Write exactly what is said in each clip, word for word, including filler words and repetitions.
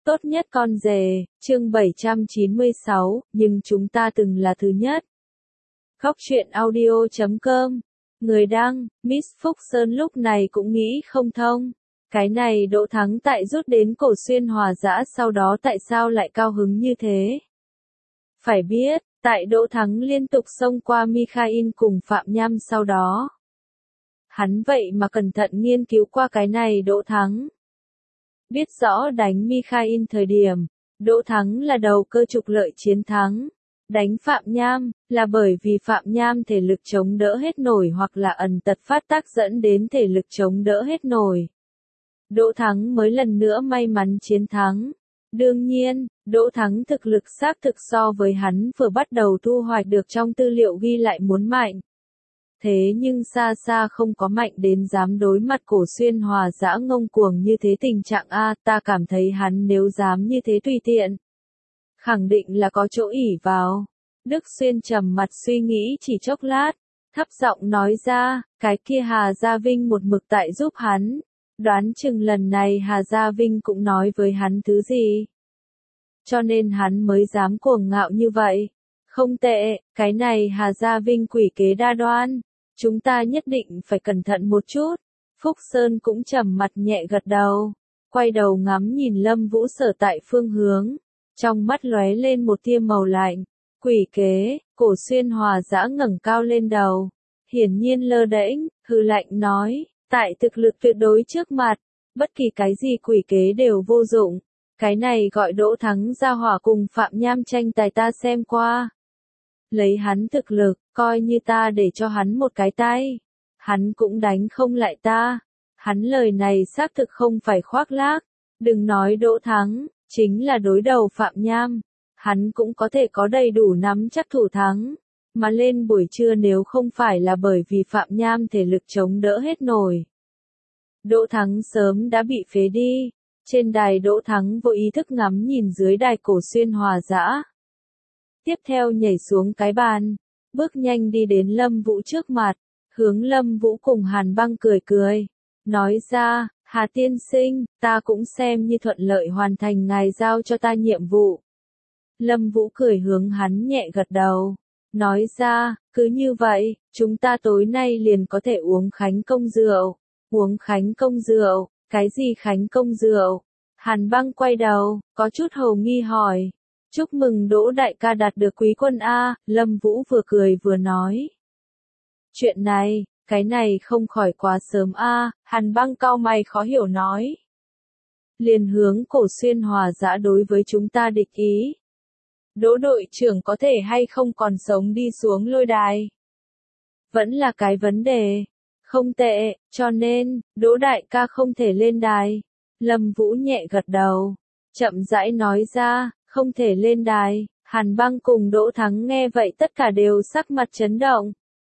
Tốt nhất con rể, chương bảy trăm chín mươi sáu, nhưng chúng ta từng là thứ nhất. Khóc chuyện audio chấm com. Người đăng, Miss Phúc Sơn lúc này cũng nghĩ không thông. Cái này Đỗ Thắng tại rút đến Cổ Xuyên hòa dã sau đó tại sao lại cao hứng như thế? Phải biết, tại Đỗ Thắng liên tục xông qua Mikhail cùng Phạm Nham sau đó. Hắn vậy mà cẩn thận nghiên cứu qua cái này Đỗ Thắng. Biết rõ đánh Mikhail thời điểm, Đỗ Thắng là đầu cơ trục lợi chiến thắng. Đánh Phạm Nham, là bởi vì Phạm Nham thể lực chống đỡ hết nổi hoặc là ẩn tật phát tác dẫn đến thể lực chống đỡ hết nổi. Đỗ Thắng mới lần nữa may mắn chiến thắng. Đương nhiên, Đỗ Thắng thực lực xác thực so với hắn vừa bắt đầu thu hoạch được trong tư liệu ghi lại muốn mạnh. Thế nhưng xa xa không có mạnh đến dám đối mặt Cổ Xuyên hòa dã ngông cuồng như thế tình trạng a, ta cảm thấy hắn nếu dám như thế tùy tiện. Khẳng định là có chỗ ỷ vào. Đức Xuyên trầm mặt suy nghĩ chỉ chốc lát, thấp giọng nói ra, cái kia Hà Gia Vinh một mực tại giúp hắn. Đoán chừng lần này Hà Gia Vinh cũng nói với hắn thứ gì. Cho nên hắn mới dám cuồng ngạo như vậy. Không tệ, cái này Hà Gia Vinh quỷ kế đa đoan. Chúng ta nhất định phải cẩn thận một chút. Phúc Sơn cũng trầm mặt nhẹ gật đầu. Quay đầu ngắm nhìn Lâm Vũ sở tại phương hướng. Trong mắt lóe lên một tia màu lạnh. Quỷ kế, Cổ Xuyên hòa dã ngẩng cao lên đầu. Hiển nhiên lơ đễnh, hừ lạnh nói. Tại thực lực tuyệt đối trước mặt, bất kỳ cái gì quỷ kế đều vô dụng. Cái này gọi Đỗ Thắng ra hỏa cùng Phạm Nham tranh tài ta xem qua. Lấy hắn thực lực, coi như ta để cho hắn một cái tay. Hắn cũng đánh không lại ta. Hắn lời này xác thực không phải khoác lác. Đừng nói Đỗ Thắng, chính là đối đầu Phạm Nham. Hắn cũng có thể có đầy đủ nắm chắc thủ thắng. Mà lên buổi trưa nếu không phải là bởi vì Phạm Nham thể lực chống đỡ hết nổi. Đỗ Thắng sớm đã bị phế đi. Trên đài Đỗ Thắng vô ý thức ngắm nhìn dưới đài Cổ Xuyên hòa dã. Tiếp theo nhảy xuống cái bàn, bước nhanh đi đến Lâm Vũ trước mặt, hướng Lâm Vũ cùng Hàn Băng cười cười. Nói ra, Hà tiên sinh, ta cũng xem như thuận lợi hoàn thành ngài giao cho ta nhiệm vụ. Lâm Vũ cười hướng hắn nhẹ gật đầu. Nói ra, cứ như vậy, chúng ta tối nay liền có thể uống khánh công rượu. Uống khánh công rượu, cái gì khánh công rượu? Hàn Băng quay đầu, có chút hồ nghi hỏi. Chúc mừng Đỗ đại ca đạt được quý quân A, Lâm Vũ vừa cười vừa nói. Chuyện này, cái này không khỏi quá sớm A, Hàn Băng cau mày khó hiểu nói. Liền hướng Cổ Xuyên hòa dã đối với chúng ta địch ý. Đỗ đội trưởng có thể hay không còn sống đi xuống lôi đài? Vẫn là cái vấn đề. Không tệ, cho nên, Đỗ đại ca không thể lên đài. Lâm Vũ nhẹ gật đầu. Chậm rãi nói ra, không thể lên đài. Hàn Băng cùng Đỗ Thắng nghe vậy tất cả đều sắc mặt chấn động.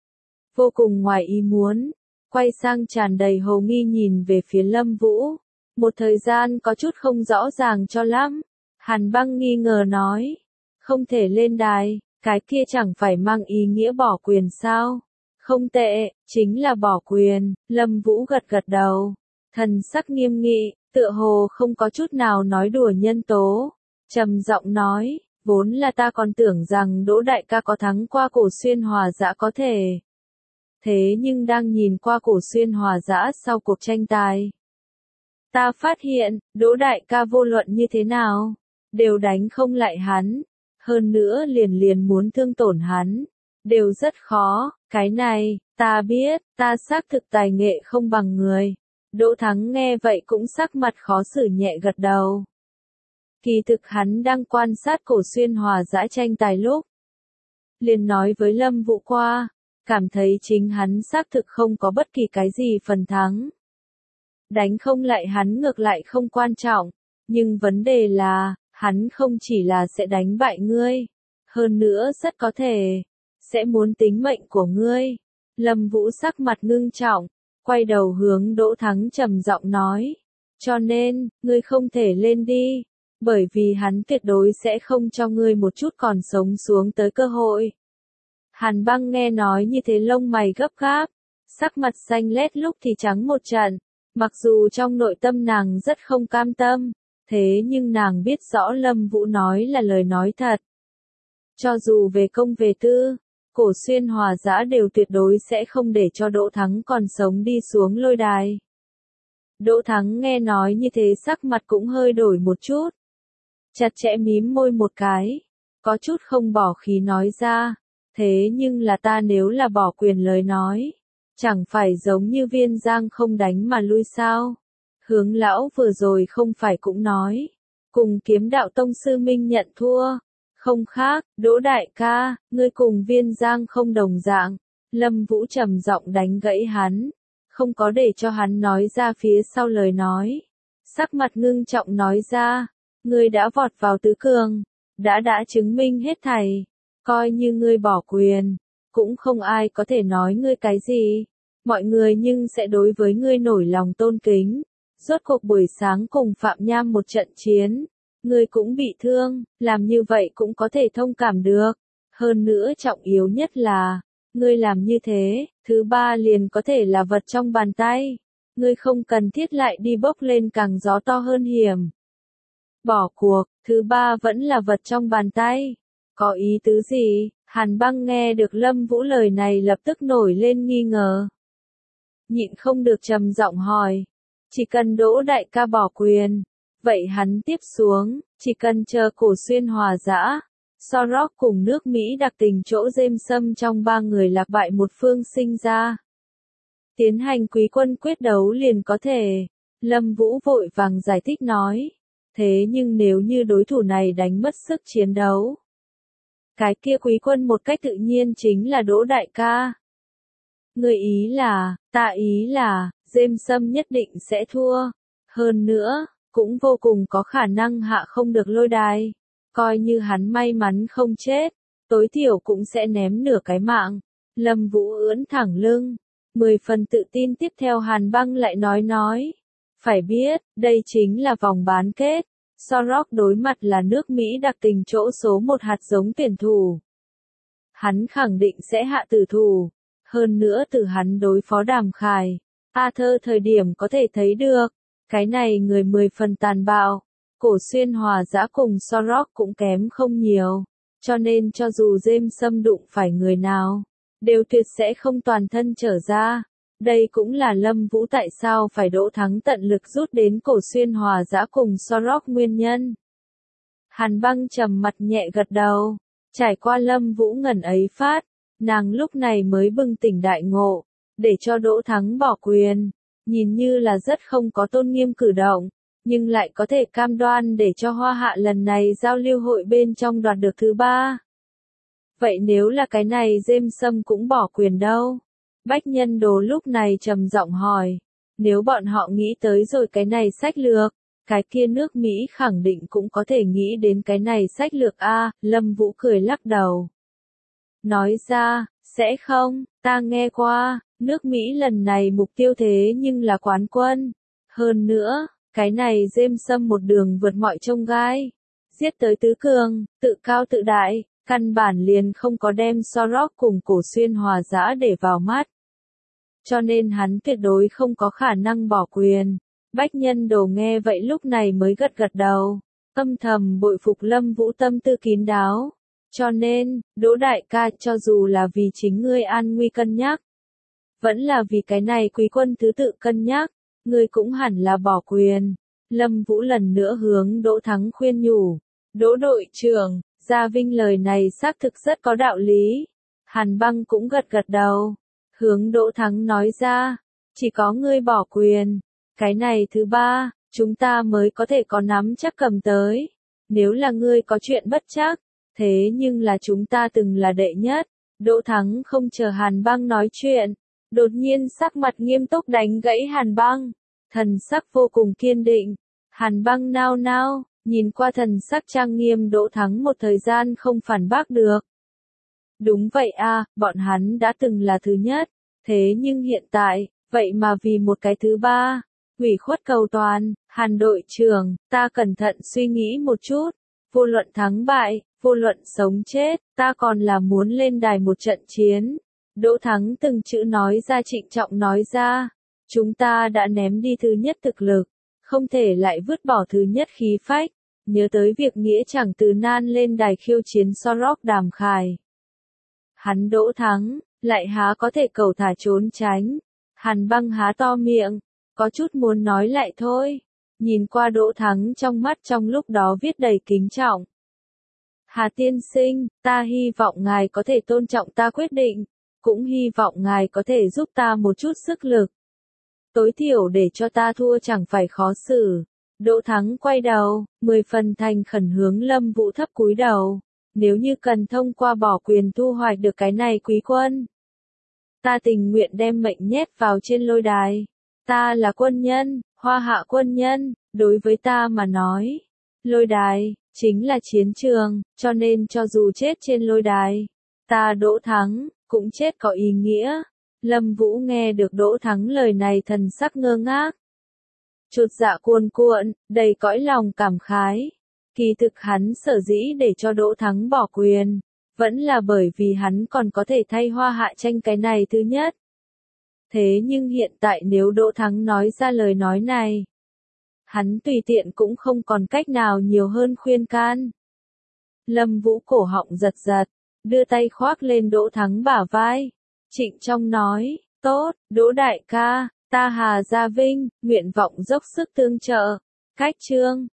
Vô cùng ngoài ý muốn. Quay sang tràn đầy hồ nghi nhìn về phía Lâm Vũ. Một thời gian có chút không rõ ràng cho lắm. Hàn Băng nghi ngờ nói. Không thể lên đài, cái kia chẳng phải mang ý nghĩa bỏ quyền sao? Không tệ, chính là bỏ quyền. Lâm Vũ gật gật đầu. Thần sắc nghiêm nghị, tựa hồ không có chút nào nói đùa nhân tố. Trầm giọng nói, vốn là ta còn tưởng rằng Đỗ đại ca có thắng qua Cổ Xuyên hòa dã có thể. Thế nhưng đang nhìn qua Cổ Xuyên hòa dã sau cuộc tranh tài. Ta phát hiện, Đỗ đại ca vô luận như thế nào, đều đánh không lại hắn. Hơn nữa liền liền muốn thương tổn hắn. Đều rất khó, cái này, ta biết, ta xác thực tài nghệ không bằng người. Đỗ Thắng nghe vậy cũng sắc mặt khó xử nhẹ gật đầu. Kỳ thực hắn đang quan sát Cổ Xuyên hòa dã tranh tài lúc. Liền nói với Lâm Vũ qua, cảm thấy chính hắn xác thực không có bất kỳ cái gì phần thắng. Đánh không lại hắn ngược lại không quan trọng, nhưng vấn đề là, hắn không chỉ là sẽ đánh bại ngươi, hơn nữa rất có thể, sẽ muốn tính mệnh của ngươi. Lâm Vũ sắc mặt ngưng trọng, quay đầu hướng Đỗ Thắng trầm giọng nói. Cho nên, ngươi không thể lên đi, bởi vì hắn tuyệt đối sẽ không cho ngươi một chút còn sống xuống tới cơ hội. Hàn Băng nghe nói như thế lông mày gấp gáp, sắc mặt xanh lét lúc thì trắng một trận, mặc dù trong nội tâm nàng rất không cam tâm. Thế nhưng nàng biết rõ Lâm Vũ nói là lời nói thật. Cho dù về công về tư, Cổ Xuyên Hòa Dã đều tuyệt đối sẽ không để cho Đỗ Thắng còn sống đi xuống lôi đài. Đỗ Thắng nghe nói như thế sắc mặt cũng hơi đổi một chút. Chặt chẽ mím môi một cái, có chút không bỏ khí nói ra, thế nhưng là ta nếu là bỏ quyền lời nói, chẳng phải giống như Viên Giang không đánh mà lui sao? Hướng lão vừa rồi không phải cũng nói, cùng Kiếm Đạo Tông sư Minh nhận thua, không khác, Đỗ đại ca, ngươi cùng Viên Giang không đồng dạng. Lâm Vũ trầm giọng đánh gãy hắn, không có để cho hắn nói ra phía sau lời nói. Sắc mặt ngưng trọng nói ra, ngươi đã vọt vào tứ cường, đã đã chứng minh hết thảy, coi như ngươi bỏ quyền, cũng không ai có thể nói ngươi cái gì, mọi người nhưng sẽ đối với ngươi nổi lòng tôn kính. Rốt cuộc buổi sáng cùng Phạm Nham một trận chiến, ngươi cũng bị thương, làm như vậy cũng có thể thông cảm được. Hơn nữa trọng yếu nhất là, ngươi làm như thế, thứ ba liền có thể là vật trong bàn tay. Ngươi không cần thiết lại đi bốc lên càng gió to hơn hiểm. Bỏ cuộc, thứ ba vẫn là vật trong bàn tay. Có ý tứ gì? Hàn Băng nghe được Lâm Vũ lời này lập tức nổi lên nghi ngờ. Nhịn không được trầm giọng hỏi. Chỉ cần Đỗ đại ca bỏ quyền, vậy hắn tiếp xuống, chỉ cần chờ Cổ Xuyên Hòa Dã, Sorok cùng nước Mỹ đặc tình chỗ James Sâm trong ba người lạc bại một phương sinh ra. Tiến hành quý quân quyết đấu liền có thể. Lâm Vũ vội vàng giải thích nói. Thế nhưng nếu như đối thủ này đánh mất sức chiến đấu, cái kia quý quân một cách tự nhiên chính là Đỗ đại ca. Người ý là, ta ý là, James Sâm nhất định sẽ thua. Hơn nữa, cũng vô cùng có khả năng hạ không được lôi đài. Coi như hắn may mắn không chết, tối thiểu cũng sẽ ném nửa cái mạng. Lâm Vũ ưỡn thẳng lưng, mười phần tự tin tiếp theo Hàn Băng lại nói nói. Phải biết, đây chính là vòng bán kết. Sorok đối mặt là nước Mỹ đặc tình chỗ số một hạt giống tuyển thủ. Hắn khẳng định sẽ hạ tử thủ. Hơn nữa từ hắn đối phó Đàm Khải, Arthur thời điểm có thể thấy được. Cái này người mười phần tàn bạo. Cổ Xuyên Hòa Dã cùng Sorok cũng kém không nhiều. Cho nên cho dù James Sâm đụng phải người nào, đều tuyệt sẽ không toàn thân trở ra. Đây cũng là Lâm Vũ tại sao phải Đỗ Thắng tận lực rút đến Cổ Xuyên Hòa Dã cùng Sorok nguyên nhân. Hàn Băng trầm mặt nhẹ gật đầu, trải qua Lâm Vũ ngẩn ấy phát, nàng lúc này mới bừng tỉnh đại ngộ, để cho Đỗ Thắng bỏ quyền, nhìn như là rất không có tôn nghiêm cử động, nhưng lại có thể cam đoan để cho Hoa Hạ lần này giao lưu hội bên trong đoạt được thứ ba. Vậy nếu là cái này James Sâm cũng bỏ quyền đâu? Bách Nhân Đồ lúc này trầm giọng hỏi, nếu bọn họ nghĩ tới rồi cái này sách lược, cái kia nước Mỹ khẳng định cũng có thể nghĩ đến cái này sách lược a. Lâm Vũ cười lắc đầu. Nói ra, sẽ không, ta nghe qua, nước Mỹ lần này mục tiêu thế nhưng là quán quân. Hơn nữa, cái này James Sâm một đường vượt mọi chông gai, giết tới tứ cường, tự cao tự đại, căn bản liền không có đem Sorok cùng Cổ Xuyên Hòa Dã để vào mắt. Cho nên hắn tuyệt đối không có khả năng bỏ quyền. Bách Nhân Đồ nghe vậy lúc này mới gật gật đầu, âm thầm bội phục Lâm Vũ tâm tư kín đáo. Cho nên, Đỗ đại ca cho dù là vì chính ngươi an nguy cân nhắc, vẫn là vì cái này quý quân thứ tự cân nhắc, ngươi cũng hẳn là bỏ quyền. Lâm Vũ lần nữa hướng Đỗ Thắng khuyên nhủ. Đỗ đội trưởng, Gia Vinh lời này xác thực rất có đạo lý. Hàn Băng cũng gật gật đầu. Hướng Đỗ Thắng nói ra, chỉ có ngươi bỏ quyền, cái này thứ ba, chúng ta mới có thể có nắm chắc cầm tới. Nếu là ngươi có chuyện bất trắc, thế nhưng là chúng ta từng là đệ nhất. Đỗ Thắng không chờ Hàn Băng nói chuyện, đột nhiên sắc mặt nghiêm túc đánh gãy Hàn Băng, thần sắc vô cùng kiên định. Hàn Băng nao nao, nhìn qua thần sắc trang nghiêm Đỗ Thắng một thời gian không phản bác được. Đúng vậy a, bọn hắn đã từng là thứ nhất, thế nhưng hiện tại, vậy mà vì một cái thứ ba, ủy khuất cầu toàn. Hàn đội trưởng, ta cẩn thận suy nghĩ một chút, vô luận thắng bại, vô luận sống chết, ta còn là muốn lên đài một trận chiến. Đỗ Thắng từng chữ nói ra trịnh trọng nói ra, chúng ta đã ném đi thứ nhất thực lực, không thể lại vứt bỏ thứ nhất khí phách, nhớ tới việc Nghĩa Chẳng Từ Nan lên đài khiêu chiến Sorok Đàm Khải. Hắn Đỗ Thắng, lại há có thể cầu thả trốn tránh. Hàn Băng há to miệng, có chút muốn nói lại thôi. Nhìn qua Đỗ Thắng trong mắt trong lúc đó viết đầy kính trọng. Hà tiên sinh, ta hy vọng ngài có thể tôn trọng ta quyết định, cũng hy vọng ngài có thể giúp ta một chút sức lực. Tối thiểu để cho ta thua chẳng phải khó xử. Đỗ Thắng quay đầu, mười phần thành khẩn hướng Lâm Vũ thấp cúi đầu. Nếu như cần thông qua bỏ quyền thu hoạch được cái này quý quân, ta tình nguyện đem mệnh nhét vào trên lôi đài. Ta là quân nhân, Hoa Hạ quân nhân, đối với ta mà nói, lôi đài chính là chiến trường, cho nên cho dù chết trên lôi đài, ta Đỗ Thắng cũng chết có ý nghĩa. Lâm Vũ nghe được Đỗ Thắng lời này thần sắc ngơ ngác, chột dạ cuồn cuộn, đầy cõi lòng cảm khái. Kỳ thực hắn sở dĩ để cho Đỗ Thắng bỏ quyền, vẫn là bởi vì hắn còn có thể thay Hoa Hạ tranh cái này thứ nhất. Thế nhưng hiện tại nếu Đỗ Thắng nói ra lời nói này, hắn tùy tiện cũng không còn cách nào nhiều hơn khuyên can. Lâm Vũ cổ họng giật giật, đưa tay khoác lên Đỗ Thắng bả vai. Trịnh trọng nói, tốt, Đỗ đại ca, ta Hà Gia Vinh, nguyện vọng dốc sức tương trợ. Cách chương